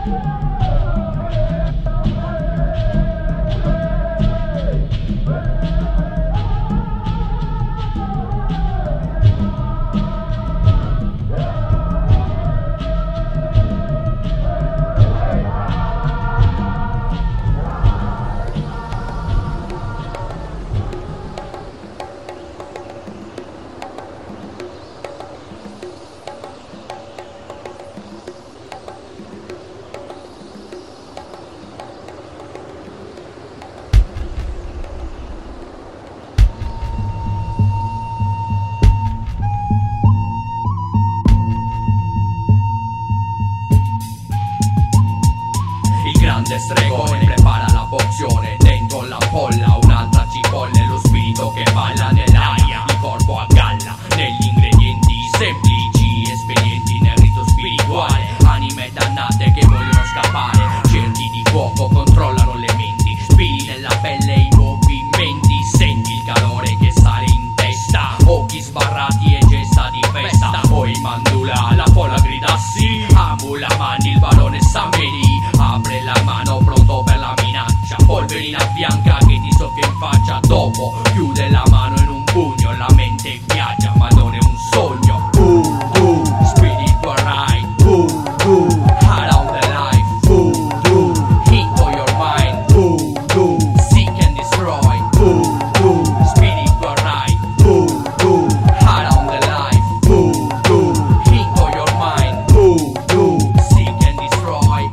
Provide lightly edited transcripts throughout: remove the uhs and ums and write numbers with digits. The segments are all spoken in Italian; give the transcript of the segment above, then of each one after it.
grande stregone prepara la pozione, dentro l'ampolla un'altra cipolla, lo spirito che balla nell'aria, il corpo a galla negli ingredienti semplici, espedienti nel rito spirituale, anime dannate che vogliono scappare, cerchi di fuoco controllano le menti, spiri nella pelle i movimenti, senti il calore che sale in testa, occhi sbarrati e gesta di festa, poi mandula la folla grida sì, amula mani il barone Samedi, apre la mano pronto per la minaccia, polverina bianca che ti soffia in faccia, dopo chiude la mano in un pugno, la mente viaggia ma non è un sogno. Spiritual ride, heart on the life, into your mind, seek and destroy. Spiritual ride, heart on the life, into your mind, seek and destroy.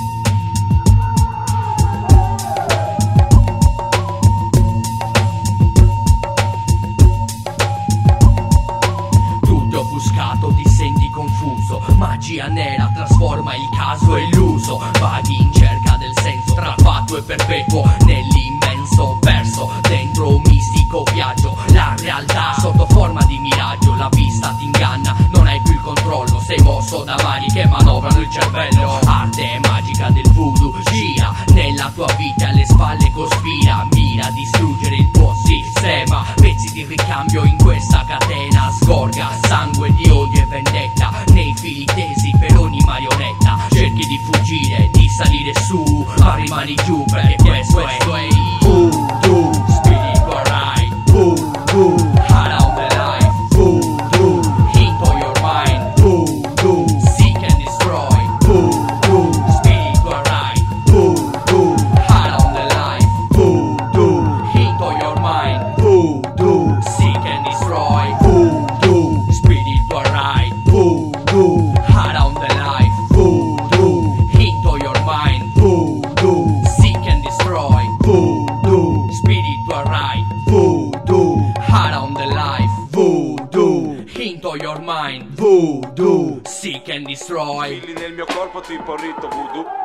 Tutto offuscato, ti senti confuso, magia nera trasforma il caso e l'uso, vaghi in cerca del senso tra fatto e perpetuo nell'immenso verso, dentro un mistico viaggio, la realtà sotto forma di miraggio, la vista ti inganna, non hai più il controllo, sei mosso da mani che manovrano il cervello, arte magica del voodoo gira nella tua vita, alle spalle cospira, mira a distruggere il tuo sistema, pezzi di ricambio in questa catena, sgorga sangue di odio e vendetta nei fili tesi per ogni marionetta, cerchi di fuggire, di salire su, ma rimani giù perché questo è voodoo. Spiritual ride, heart on the life, into your mind, seek and destroy. Spiritual ride, heart on the life, into your mind, seek and destroy. Spiritual ride, heart on the life, into your mind, seek and destroy. Spiritual ride, heart on the life, into your mind, seek and destroy. Fili nel mio corpo tipo rito voodoo.